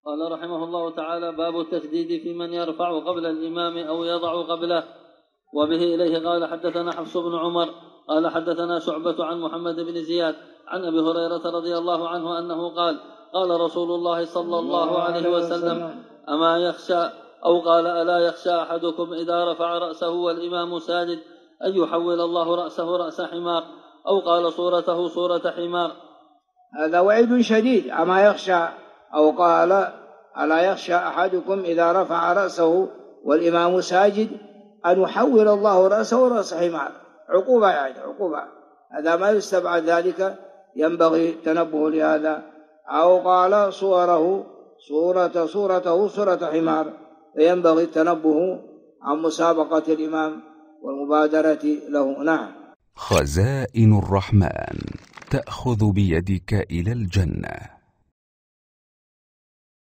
قال رحمه الله تعالى: باب التسديد في من يرفع قبل الإمام أو يضع قبله. وبه إليه قال حدثنا حفص بن عمر قال حدثنا شعبة عن محمد بن زياد عن أبي هريرة رضي الله عنه أنه قال: قال رسول الله صلى الله عليه وسلم: أما يخشى، أو قال: ألا يخشى أحدكم إذا رفع رأسه والإمام ساجد أن يحول الله رأسه رأس حمار، أو قال: صورته صورة حمار. هذا وعيد شديد. أما يخشى، أو قال: ألا يخشى أحدكم إذا رفع رأسه والإمام ساجد أن يحول الله رأسه رأس حمار. عقوبة، يعني عقوبة. هذا ما يستبعد ذلك، ينبغي التنبه لهذا. أو قال: صورته صورة حمار، فينبغي التنبه عن مسابقة الإمام والمبادرة له. نعم. خزائن الرحمن تأخذ بيدك إلى الجنة.